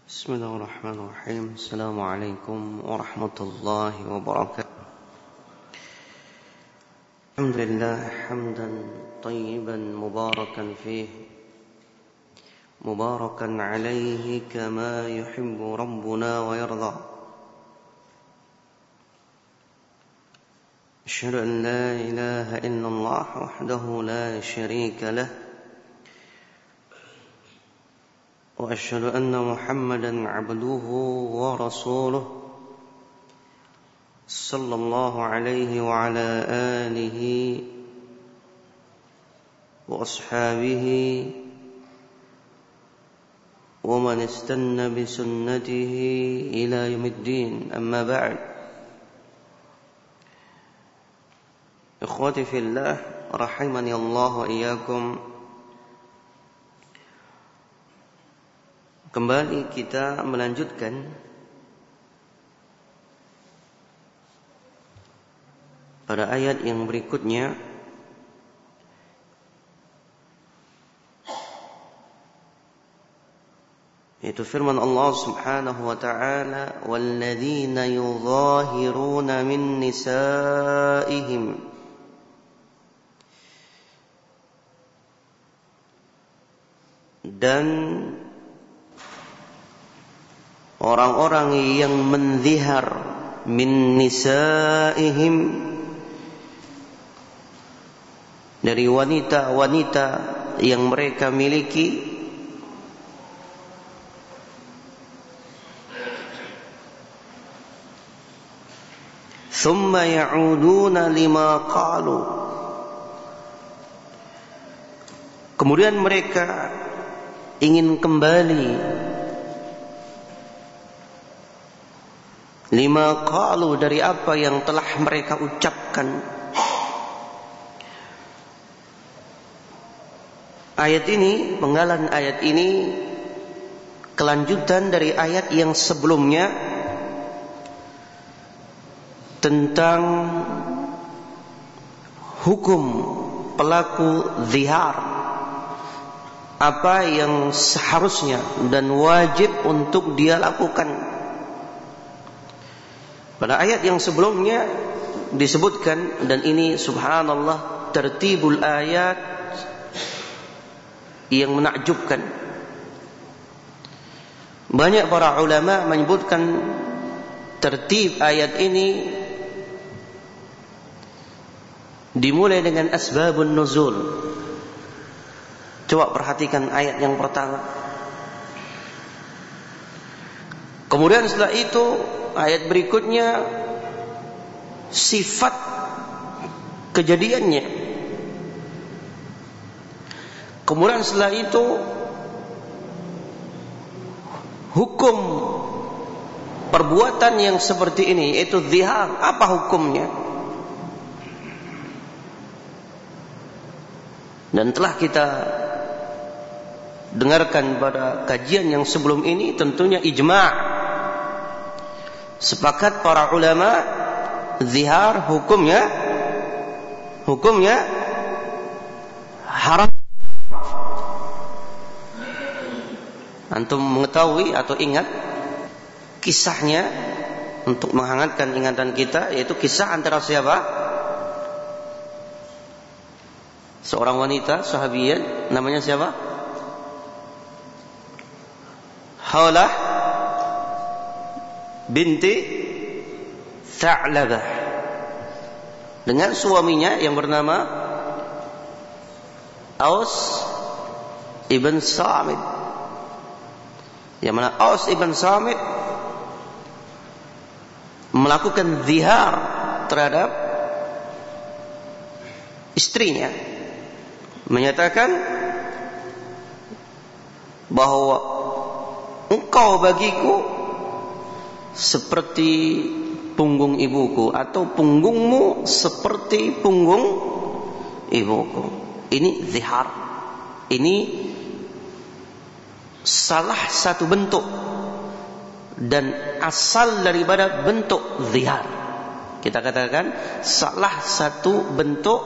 Bismillahirrahmanirrahim. Assalamualaikum warahmatullahi wabarakatuh. Alhamdulillah hamdan tayyiban mubarakan fihi mubarakan alaihi kama yuhibbu rabbuna wa yarda. Asyhadu an la ilaha illallah wahdahu la syarika lah وأشهد أن محمدا عبده ورسوله صلى الله عليه وعلى آله وأصحابه ومن استنى بسنته إلى يوم الدين أما بعد إخوتي في الله رحمني الله وإياكم. Kembali kita melanjutkan pada ayat yang berikutnya, yaitu firman Allah Subhanahu wa ta'ala, walladzina yudhahiruna min nisaihim, dan orang-orang yang menzihar min nisaihim, dari wanita-wanita yang mereka miliki, thumma ya'uduna lima qalu, kemudian mereka ingin kembali lima qalu, dari apa yang telah mereka ucapkan. Ayat ini, penggalan ayat ini kelanjutan dari ayat yang sebelumnya tentang hukum pelaku zihar, apa yang seharusnya dan wajib untuk dia lakukan. Pada ayat yang sebelumnya disebutkan, dan ini subhanallah tertibul ayat yang menakjubkan. Banyak para ulama menyebutkan tertib ayat ini dimulai dengan asbabun nuzul. Coba perhatikan ayat yang pertama. Kemudian setelah itu ayat berikutnya sifat kejadiannya. Kemudian setelah itu hukum perbuatan yang seperti ini, yaitu zihar, apa hukumnya. Dan telah kita dengarkan pada kajian yang sebelum ini, tentunya ijma', sepakat para ulama, zihar hukumnya haram. Antum mengetahui atau ingat kisahnya untuk menghangatkan ingatan kita, yaitu kisah antara siapa? Seorang wanita sahabiyah, namanya siapa? Haulah binti Tha'labah, dengan suaminya yang bernama Aus ibn Samit, yang mana Aus ibn Samit melakukan zihar terhadap istrinya, menyatakan bahwa engkau bagiku seperti punggung ibuku, atau punggungmu seperti punggung ibuku. Ini zihar. Ini salah satu bentuk dan asal daripada bentuk zihar. Kita katakan salah satu bentuk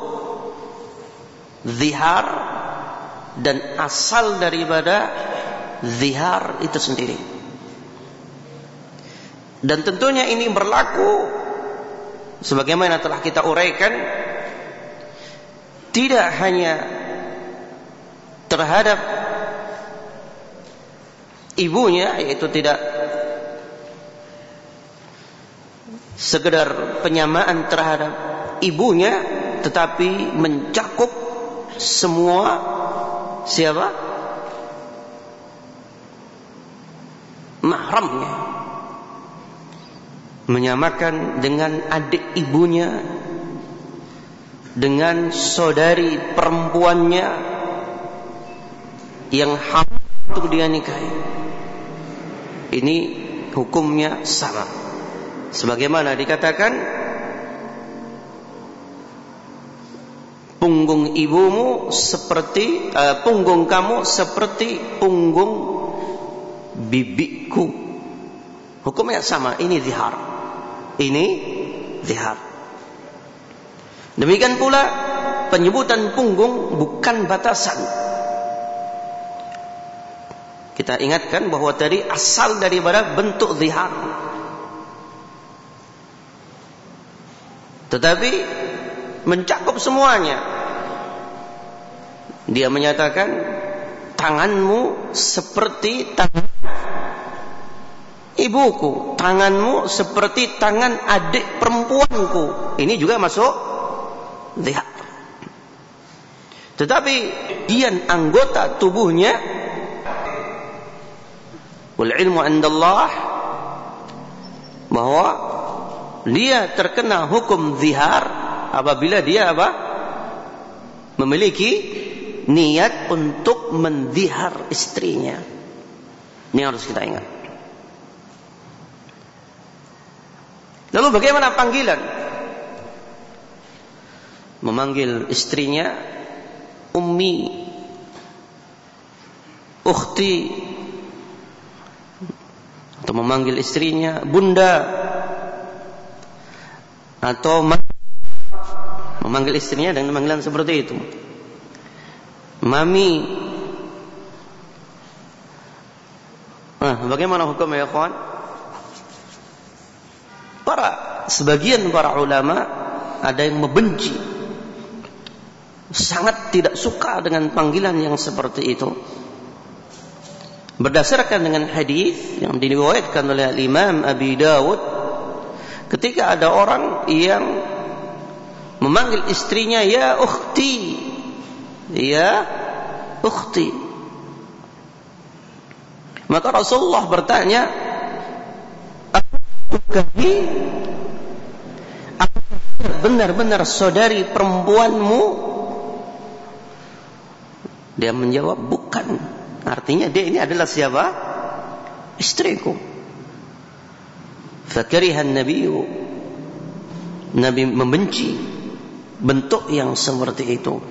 zihar dan asal daripada zihar itu sendiri. Dan tentunya ini berlaku sebagaimana telah kita uraikan, tidak hanya terhadap ibunya, yaitu tidak sekedar penyamaan terhadap ibunya, tetapi mencakup semua siapa? Mahramnya. Menyamakan dengan adik ibunya, dengan saudari perempuannya yang haram untuk dia nikahi. Ini hukumnya sama. Sebagaimana dikatakan, punggung ibumu seperti punggung kamu seperti punggung bibiku. Hukumnya sama. Ini zihar. Ini zihar. Demikian pula penyebutan punggung bukan batasan. Kita ingatkan bahwa tadi asal daripada bentuk zihar. Tetapi mencakup semuanya. Dia menyatakan tanganmu seperti tangan ibuku, tanganmu seperti tangan adik perempuanku. Ini juga masuk zihar. Tetapi bagian anggota tubuhnya, wal ilmu indallah, bahwa dia terkena hukum zihar apabila dia apa? Memiliki niat untuk menzihar istrinya. Ini harus kita ingat. Lalu bagaimana panggilan? Memanggil istrinya ummi, ukhti, atau memanggil istrinya bunda, atau memanggil istrinya dengan panggilan seperti itu, mami. Bagaimana hukumnya ya kawan? Sebagian para ulama ada yang membenci, sangat tidak suka dengan panggilan yang seperti itu, berdasarkan dengan hadis yang diriwayatkan oleh Imam Abi Dawud, ketika ada orang yang memanggil istrinya ya ukhti, ya ukhti, maka Rasulullah bertanya, benar-benar saudari perempuanmu? Dia menjawab bukan. Artinya dia ini adalah siapa? Istriku. Fakarihan nabiyyu, Nabi membenci bentuk yang seperti itu.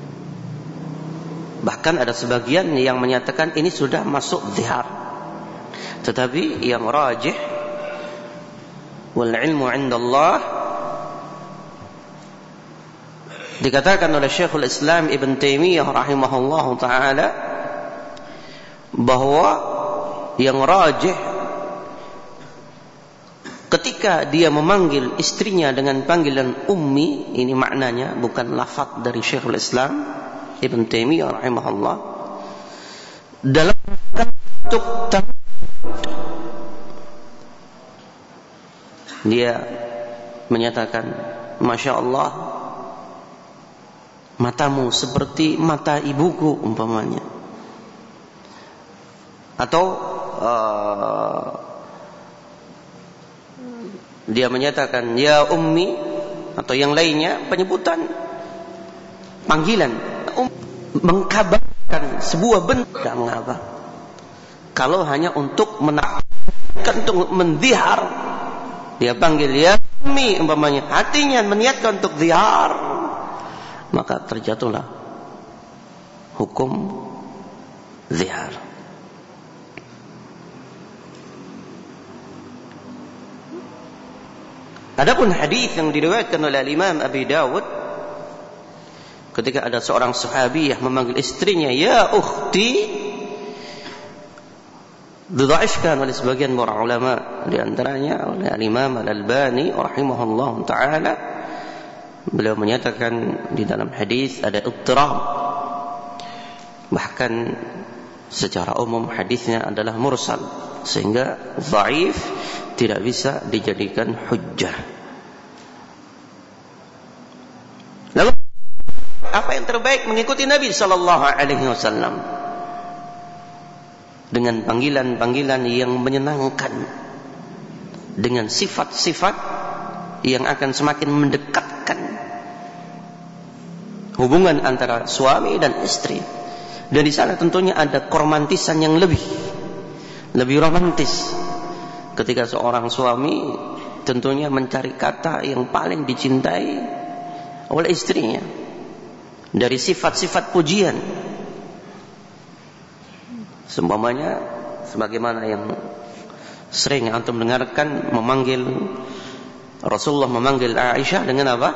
Bahkan ada sebagian yang menyatakan ini sudah masuk zihar. Tetapi yang rajih, wal ilmu indallah, dikatakan oleh Syekhul Islam Ibn Taimiyah rahimahullahu ta'ala bahwa yang rajih ketika dia memanggil istrinya dengan panggilan ummi, ini maknanya bukan lafaz dari Syekhul Islam Ibn Taimiyah rahimahullah, dalam bentuk dia menyatakan, Masya Allah, matamu seperti mata ibuku umpamanya. Atau dia menyatakan ya ummi, atau yang lainnya, penyebutan panggilan mengkabarkan sebuah bentuk, tidak mengapa. Kalau hanya untuk menakutkan, untuk menzihar, dia panggil ya ummi umpamanya, hatinya meniatkan untuk zihar, maka terjatuhlah hukum zihar. Adapun hadis yang diriwayatkan oleh Imam Abi Dawud, ketika ada seorang sahabiyah memanggil istrinya ya ukhti, didhaifkan oleh sebagian para ulama, di antaranya oleh Imam Al-Albani rahimahullah taala. Beliau menyatakan di dalam hadis ada ittirab, bahkan secara umum hadisnya adalah mursal, sehingga dhaif tidak bisa dijadikan hujjah. Lalu apa yang terbaik? Mengikuti Nabi sallallahu alaihi wasallam dengan panggilan-panggilan yang menyenangkan, dengan sifat-sifat yang akan semakin mendekatkan hubungan antara suami dan istri. Dan di sana tentunya ada keromantisan yang lebih romantis. Ketika seorang suami tentunya mencari kata yang paling dicintai oleh istrinya dari sifat-sifat pujian. Seumpamanya sebagaimana yang sering antum dengarkan, Rasulullah memanggil Aisyah dengan apa?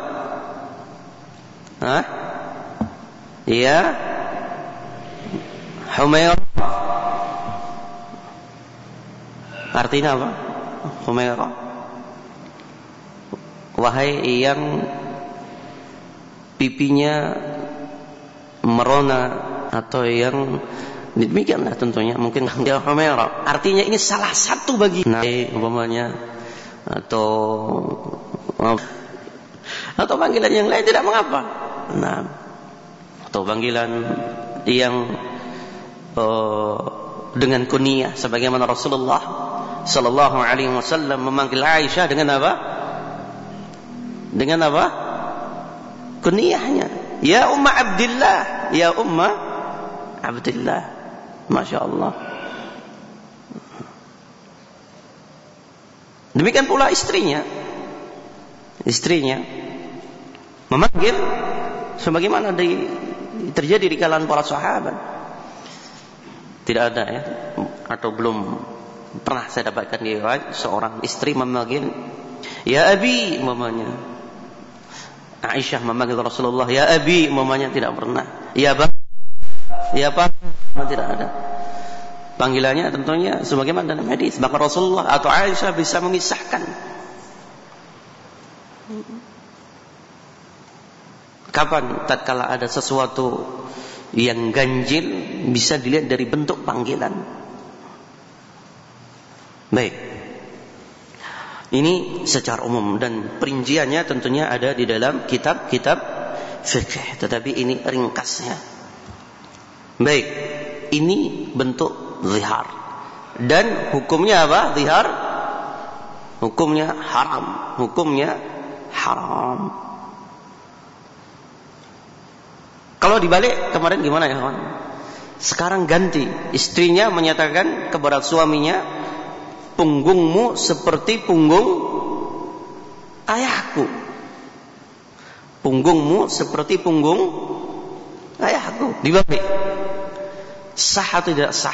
Ya Humairah. Artinya apa? Humairah, wahai yang pipinya merona, atau yang demikianlah tentunya, mungkin dia Humairah. Artinya ini salah satu bagi umpamanya, atau panggilan yang lain tidak mengapa. Nah, atau panggilan yang dengan kunyah, sebagaimana Rasulullah sallallahu alaihi wasallam memanggil Aisyah dengan apa? Dengan apa? Kunyahnya, ya Umma Abdillah, ya Umma Abdillah. Masya Allah. Demikian pula istrinya memanggil sebagaimana terjadi di kalangan para sahabat. Tidak ada ya, atau belum pernah saya dapatkan di riwayat seorang istri memanggil ya Abi, mamanya. Aisyah memanggil Rasulullah ya Abi, mamanya, tidak pernah. Ya Pak, tidak ada. Panggilannya tentunya sebagaimana dalam hadis. Maka Rasulullah atau Aisyah bisa memisahkan kapan tatkala ada sesuatu yang ganjil, bisa dilihat dari bentuk panggilan. Baik, ini secara umum, dan perinciannya tentunya ada di dalam kitab-kitab fikih, tetapi ini ringkasnya. Baik, ini bentuk zihar, dan hukumnya apa? Zihar hukumnya haram, Kalau dibalik kemarin gimana ya kawan? Sekarang ganti, istrinya menyatakan kepada suaminya, punggungmu seperti punggung ayahku. Punggungmu seperti punggung ayahku. Dibalik, sah atau tidak sah?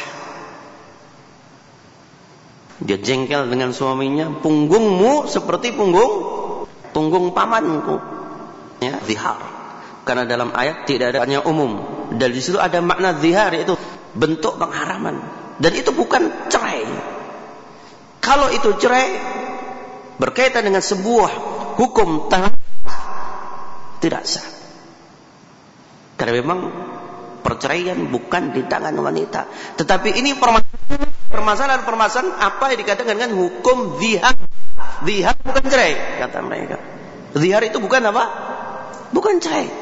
Dia jengkel dengan suaminya, punggungmu seperti punggung pamanku. Ya, zihar. Karena dalam ayat tidak ada hanya umum, dan di situ ada makna zihar, yaitu bentuk pengharaman, dan itu bukan cerai. Kalau itu cerai berkaitan dengan sebuah hukum tidak sah, karena memang perceraian bukan di tangan wanita. Tetapi ini permasalahan apa yang dikatakan dengan hukum zihar. Zihar bukan cerai, kata mereka. Zihar itu bukan apa? Bukan cerai.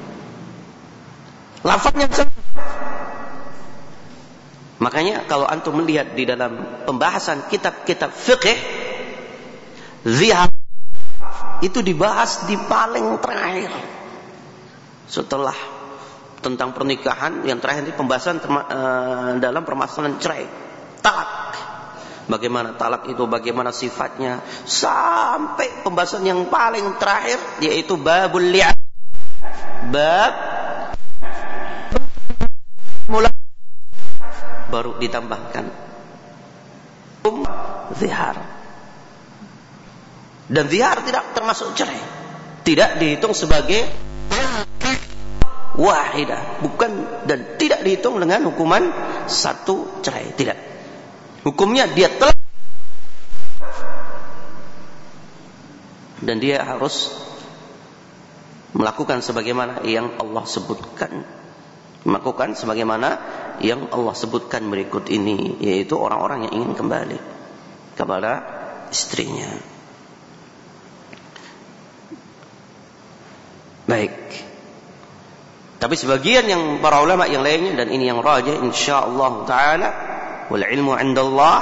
Lafaznya sama. Makanya kalau antum melihat di dalam pembahasan kitab-kitab fikih, zihar itu dibahas di paling terakhir. Setelah tentang pernikahan, yang terakhir itu pembahasan dalam permasalahan cerai, talak. Bagaimana talak itu, bagaimana sifatnya, sampai pembahasan yang paling terakhir, yaitu babul li'an. Baru ditambahkan zihar. Dan zihar tidak termasuk cerai, tidak dihitung sebagai wahidah, bukan, dan tidak dihitung dengan hukuman satu cerai, tidak. Hukumnya dia telah, dan dia harus melakukan sebagaimana yang Allah sebutkan. Melakukan sebagaimana yang Allah sebutkan berikut ini, yaitu orang-orang yang ingin kembali kepada istrinya. Baik. Tapi sebagian yang para ulama yang lainnya, dan ini yang rajih insyaallah taala, wal ilmu 'indallah,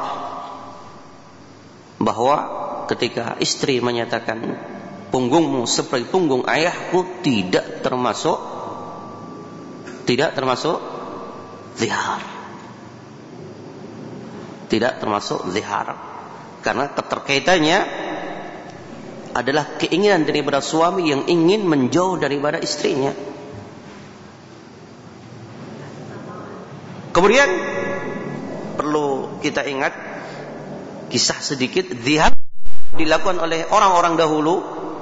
bahwa ketika istri menyatakan punggungmu seperti punggung ayahku, tidak termasuk zihar. Tidak termasuk zihar. Karena keterkaitannya adalah keinginan daripada suami yang ingin menjauh daripada istrinya. Kemudian perlu kita ingat kisah sedikit zihar dilakukan oleh orang-orang dahulu.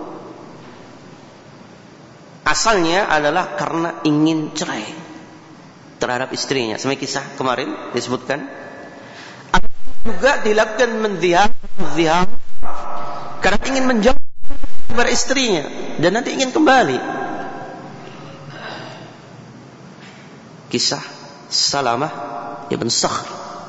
Asalnya adalah karena ingin cerai terhadap istrinya. Seperti kisah kemarin disebutkan. Juga dilakukan menzihar karena ingin menjauh dari istrinya dan nanti ingin kembali. Kisah Salamah ibn Sakhr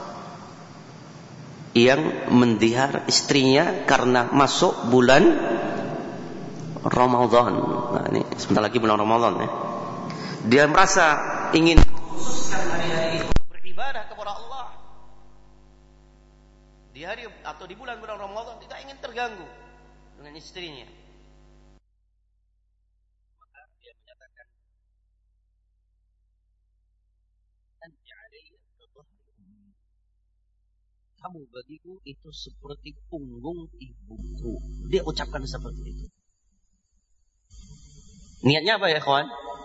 yang menzihar istrinya karena masuk bulan Ramadan. Nah, ini sebentar lagi bulan Ramadan ya. Dia merasa ingin khususkan hari-hari itu beribadah kepada Allah. Di hari atau di bulan-bulan Ramadan tidak ingin terganggu dengan istrinya. Maka dia menyatakan, kamu bagiku itu seperti punggung ibuku. Dia ucapkan seperti itu. Niatnya apa ya kawan?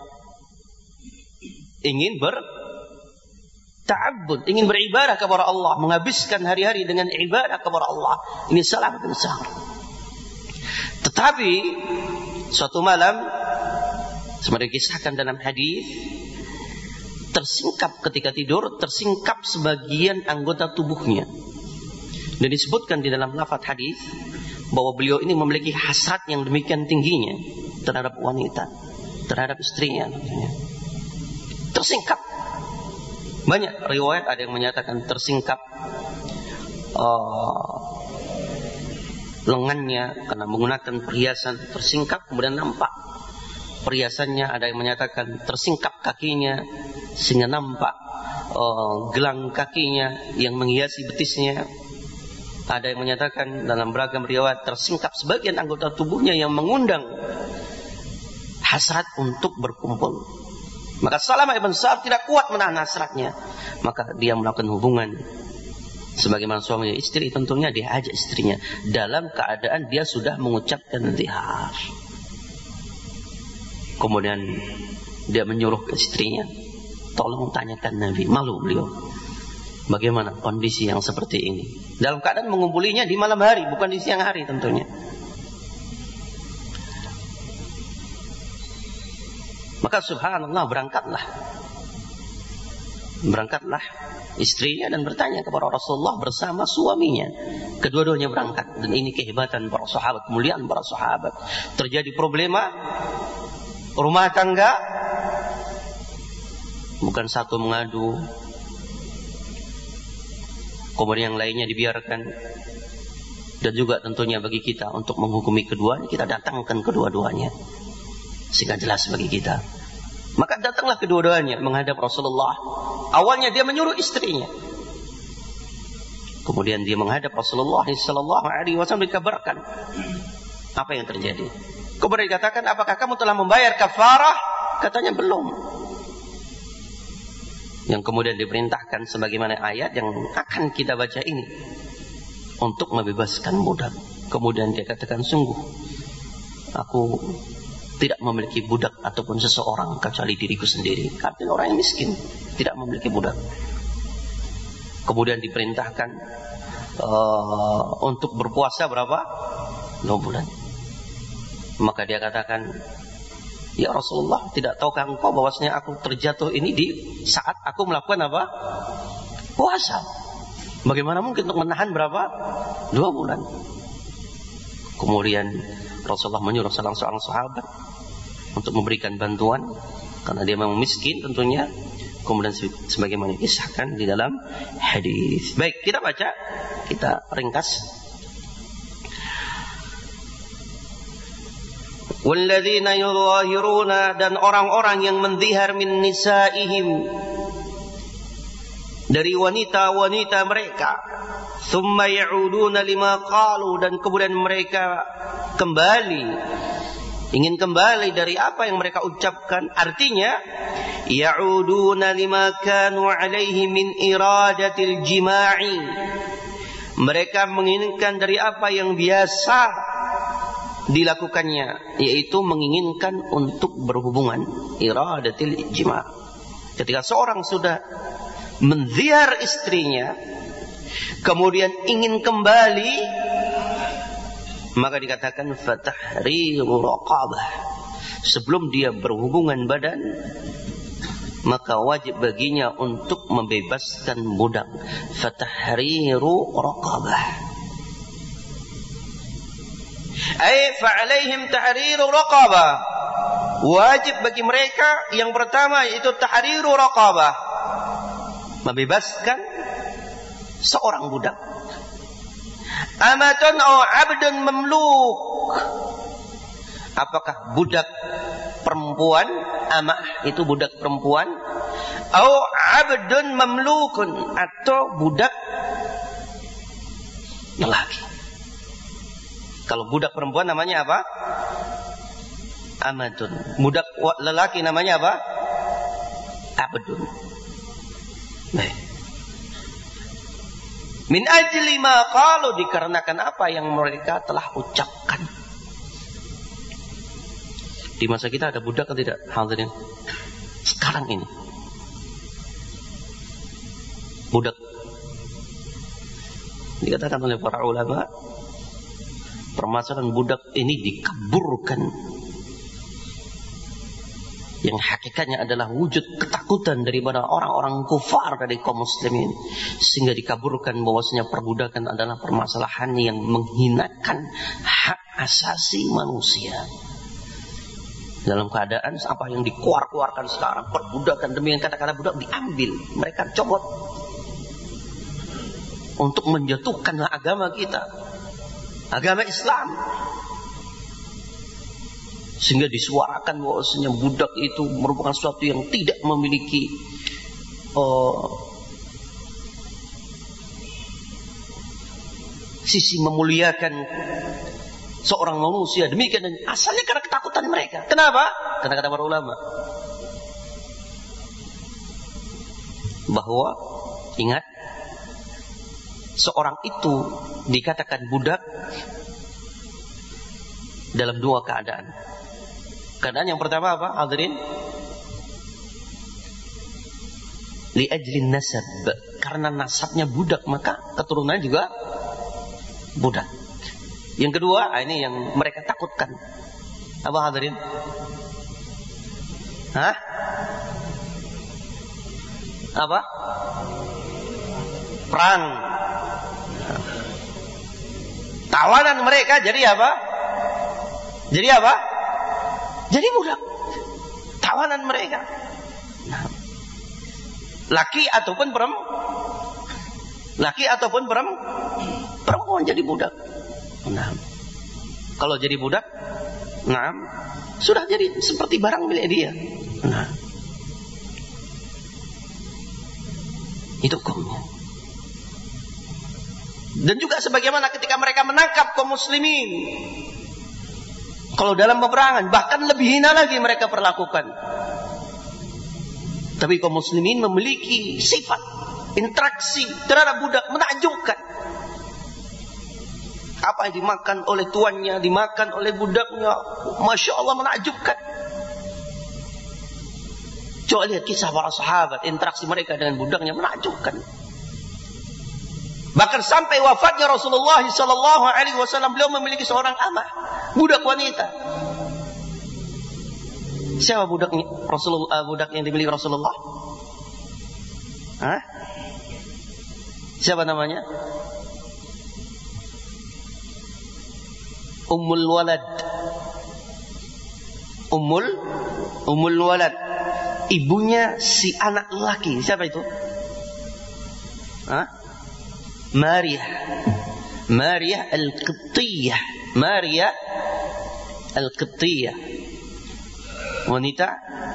Ingin berta'abbud, ingin beribadah kepada Allah, menghabiskan hari-hari dengan ibadah kepada Allah. Ini salah dan sahar. Tetapi suatu malam, seperti dikisahkan dalam hadis, tersingkap ketika tidur, tersingkap sebagian anggota tubuhnya. Dan disebutkan di dalam lafaz hadis bahwa beliau ini memiliki hasrat yang demikian tingginya terhadap wanita, terhadap istrinya. Tersingkap. Banyak riwayat ada yang menyatakan tersingkap lengannya karena menggunakan perhiasan, tersingkap kemudian nampak perhiasannya. Ada yang menyatakan tersingkap kakinya sehingga nampak gelang kakinya yang menghiasi betisnya. Ada yang menyatakan dalam beragam riwayat tersingkap sebagian anggota tubuhnya yang mengundang hasrat untuk berkumpul. Maka Salamah ibn Sakhr tidak kuat menahan hasratnya, maka dia melakukan hubungan sebagaimana suami istri. Tentunya dia ajak istrinya dalam keadaan dia sudah mengucapkan zihar. Kemudian dia menyuruh ke istrinya, tolong tanyakan Nabi. Malu beliau, bagaimana kondisi yang seperti ini, dalam keadaan mengumpulinya di malam hari, bukan di siang hari tentunya. Maka subhanallah, berangkatlah istrinya dan bertanya kepada Rasulullah bersama suaminya. Kedua-duanya berangkat, dan ini kehebatan para sahabat, kemuliaan para sahabat. Terjadi problema rumah tangga, bukan satu mengadu kemudian yang lainnya dibiarkan. Dan juga tentunya bagi kita untuk menghukumi keduanya, kita datangkan kedua-duanya sehingga jelas bagi kita. Maka datanglah kedua-duanya menghadap Rasulullah. Awalnya dia menyuruh istrinya, kemudian dia menghadap Rasulullah SAW, dikabarkan apa yang terjadi. Kemudian dikatakan, apakah kamu telah membayar kafarah? Katanya belum. Yang kemudian diperintahkan sebagaimana ayat yang akan kita baca ini, untuk membebaskan budak. Kemudian dia katakan, sungguh aku tidak memiliki budak ataupun seseorang kecuali diriku sendiri. Artinya orang yang miskin, tidak memiliki budak. Kemudian diperintahkan untuk berpuasa berapa? 2 bulan. Maka dia katakan, ya Rasulullah, tidak tahukah engkau bahwasanya aku terjatuh ini di saat aku melakukan apa? Puasa. Bagaimana mungkin untuk menahan berapa? 2 bulan. Kemudian Rasulullah menyuruh salah seorang sahabat untuk memberikan bantuan karena dia memang miskin tentunya. Kemudian sebagaimana disahkan di dalam hadis. Baik, kita baca, kita ringkas. Walladzina yudhahiruna, dan orang-orang yang mendhihar min nisaihim, dari wanita-wanita mereka, thumma ya'uduna lima qalu, dan kemudian mereka kembali, ingin kembali dari apa yang mereka ucapkan. Artinya ya'uduna lima kanu alaihi min iradatil jima'i, mereka menginginkan dari apa yang biasa dilakukannya, yaitu menginginkan untuk berhubungan, iradatil jima'. Ketika seorang sudah mendhihar istrinya kemudian ingin kembali, maka dikatakan fatahriru raqabah, sebelum dia berhubungan badan maka wajib baginya untuk membebaskan budak. Fatahriru raqabah, ay fa'alaihim tahriru raqabah, wajib bagi mereka yang pertama yaitu tahriru raqabah, membebaskan seorang budak. Amatun aw 'abdun mamluk, apakah budak perempuan, amah itu budak perempuan, aw 'abdun mamlukun, atau budak lelaki. Kalau budak perempuan namanya apa? Amatun. Budak lelaki namanya apa? Abdun. Baik. Min ajli ma qalu, dikarenakan apa yang mereka telah ucapkan. Di masa kita ada budak atau tidak, hadirin? Sekarang ini budak, dikatakan oleh para ulama, permasalahan budak ini dikaburkan, yang hakikatnya adalah wujud ketakutan daripada orang-orang kufar dari kaum muslimin, sehingga dikaburkan bahwasanya perbudakan adalah permasalahan yang menghinakan hak asasi manusia. Dalam keadaan apa yang dikeluarkan sekarang, perbudakan, demi yang kata-kata budak diambil, mereka copot untuk menjatuhkan agama kita, agama Islam, sehingga disuarakan bahwasanya budak itu merupakan sesuatu yang tidak memiliki sisi memuliakan seorang manusia. Demikian, dan asalnya karena ketakutan mereka. Kenapa? Karena kata para ulama bahwa, ingat, seorang itu dikatakan budak dalam 2 keadaan. Keadaan yang pertama apa, hadirin? Li ajlin nasab, karena nasabnya budak maka keturunannya juga budak. Yang kedua, ini yang mereka takutkan. Apa, hadirin? Hah? Apa? Perang. Tawanan mereka jadi apa? Jadi apa? Jadi budak. Tawanan mereka. Nah, laki ataupun perempuan jadi budak. Nah, kalau jadi budak, nah, sudah jadi seperti barang milik dia. Nah, itu hukumnya. Dan juga sebagaimana ketika mereka menangkap kaum muslimin, kalau dalam peperangan, bahkan lebih hina lagi mereka perlakukan. Tapi kaum muslimin memiliki sifat interaksi terhadap budak menakjubkan. Apa yang dimakan oleh tuannya, dimakan oleh budaknya, Masya Allah, menakjubkan. Coba lihat kisah para sahabat, interaksi mereka dengan budaknya menakjubkan. Bahkan sampai wafatnya Rasulullah SAW, beliau memiliki seorang amah, budak wanita. Siapa budaknya Rasulullah? Budak yang dimiliki Rasulullah? Hah? Siapa namanya? Ummul Walad. Ummul Walad. Ibunya si anak lelaki. Siapa itu? Maryah Al-Qibtiyah. Maryah Al-Qibtiyah. Wanita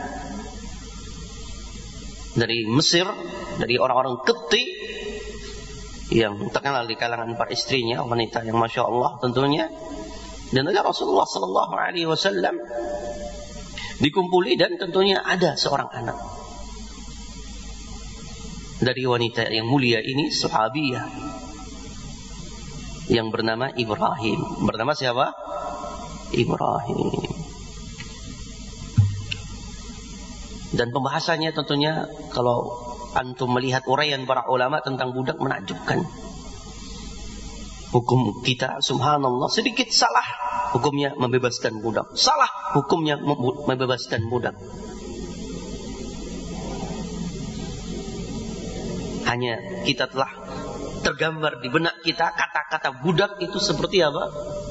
dari Mesir, dari orang-orang Qibti yang terkenal di kalangan para istrinya, wanita yang masya Allah tentunya. Dan juga Rasulullah Sallallahu Alaihi Wasallam dikumpuli dan tentunya ada seorang anak dari wanita yang mulia ini, sahabiyah yang bernama Ibrahim. Bernama siapa? Ibrahim. Dan pembahasannya tentunya kalau antum melihat uraian para ulama tentang budak menakjubkan. Hukum kita subhanallah sedikit salah hukumnya membebaskan budak. Salah hukumnya membebaskan budak. Hanya kita telah tergambar di benak kita kata-kata budak itu seperti apa?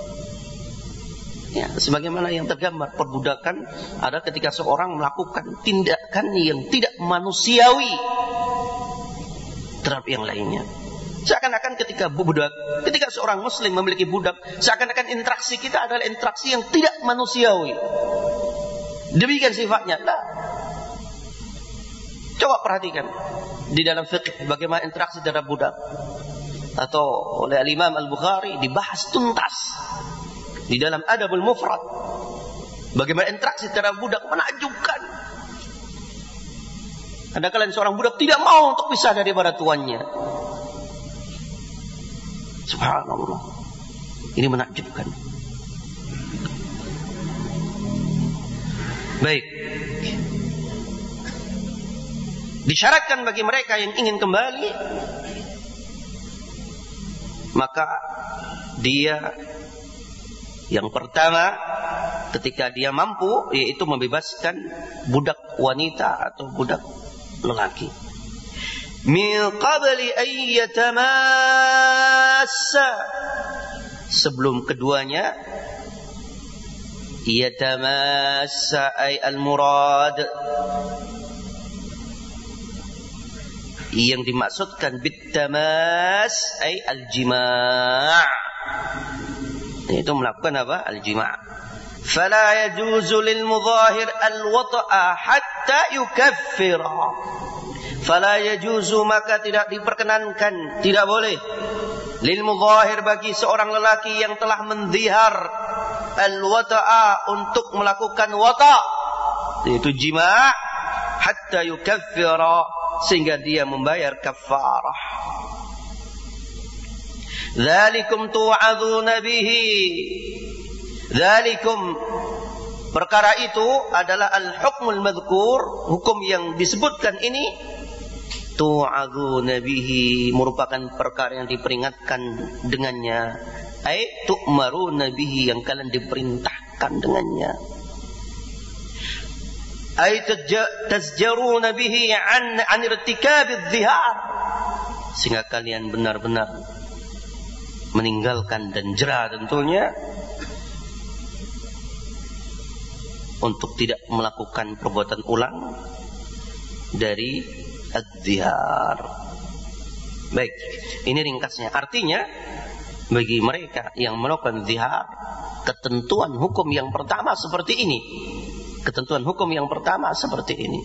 Ya, sebagaimana yang tergambar perbudakan ada ketika seorang melakukan tindakan yang tidak manusiawi terhadap yang lainnya. Seakan-akan ketika seorang muslim memiliki budak, seakan-akan interaksi kita adalah interaksi yang tidak manusiawi. Demikian sifatnya. Nah, coba perhatikan di dalam fikih bagaimana interaksi terhadap budak. Atau oleh Imam Al-Bukhari dibahas tuntas di dalam Adabul Mufrad. Bagaimana interaksi terhadap budak menakjubkan. Ada kalian seorang budak tidak mau untuk pisah daripada tuannya. Subhanallah. Ini menakjubkan. Baik. Disyaratkan bagi mereka yang ingin kembali, maka dia yang pertama ketika dia mampu yaitu membebaskan budak wanita atau budak lelaki. Min qabli an yatamassa, sebelum keduanya yatamassa ay al-murad, yang dimaksudkan bitamas ay al-jima', yaitu melakukan apa? Al-jima'. Fala yajuzu lil mudhahir al-wata'a hatta yukaffira. Fala yajuzu, maka tidak diperkenankan, tidak boleh lil mudhahir, bagi seorang lelaki yang telah mendhihar al-wata'a, untuk melakukan wata', yaitu jima', hatta yukaffira, sehingga dia membayar kafarah. Dzalikum tu'adzuna bihi. Dzalikum, perkara itu adalah al-hukmul madhkur, hukum yang disebutkan ini. Tu'adzuna bihi, merupakan perkara yang diperingatkan dengannya. Ai tu'maruna bihi, yang kalian diperintahkan dengannya. Ay tazjaruna bihi an irtikabiz zihar, sehingga kalian benar-benar meninggalkan dan jera tentunya untuk tidak melakukan perbuatan ulang dari az-zihar. Baik, ini ringkasnya. Artinya bagi mereka yang melakukan zihar, ketentuan hukum yang pertama seperti ini. Ketentuan hukum yang pertama seperti ini.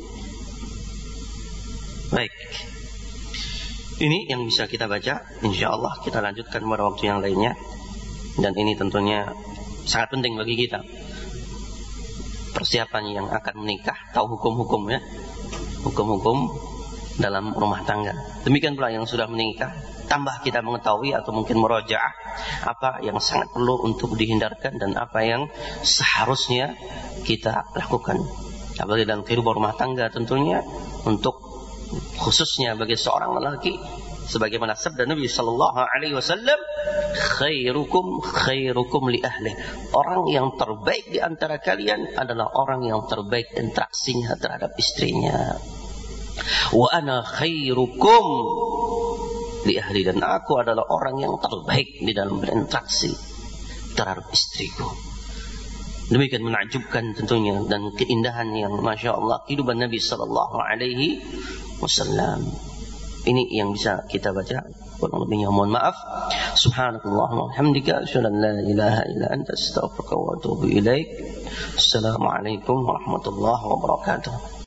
Baik. Ini yang bisa kita baca. InsyaAllah kita lanjutkan pada waktu yang lainnya. Dan ini tentunya sangat penting bagi kita. Persiapan yang akan menikah, tahu hukum-hukumnya. Hukum-hukum dalam rumah tangga. Demikian pula yang sudah menikah, tambah kita mengetahui atau mungkin murajaah apa yang sangat perlu untuk dihindarkan dan apa yang seharusnya kita lakukan. Apalagi dalam kehidupan rumah tangga tentunya, untuk khususnya bagi seorang lelaki, sebagaimana sabda Nabi sallallahu alaihi wasallam, khairukum li ahli. Orang yang terbaik di antara kalian adalah orang yang terbaik interaksinya terhadap istrinya. Wa ana khairukum li ahli, dan aku adalah orang yang terbaik di dalam berinteraksi terhadap istriku. Demikian menakjubkan tentunya dan keindahan yang Masya Allah kehidupan Nabi Sallallahu Alaihi Wasallam. Ini yang bisa kita baca. Kurang lebihnya mohon maaf. Subhanakallahumma wa bihamdika asyhadu an la ilaha illa anta astaghfiruka wa atubu ilaik. Assalamualaikum warahmatullahi wabarakatuh.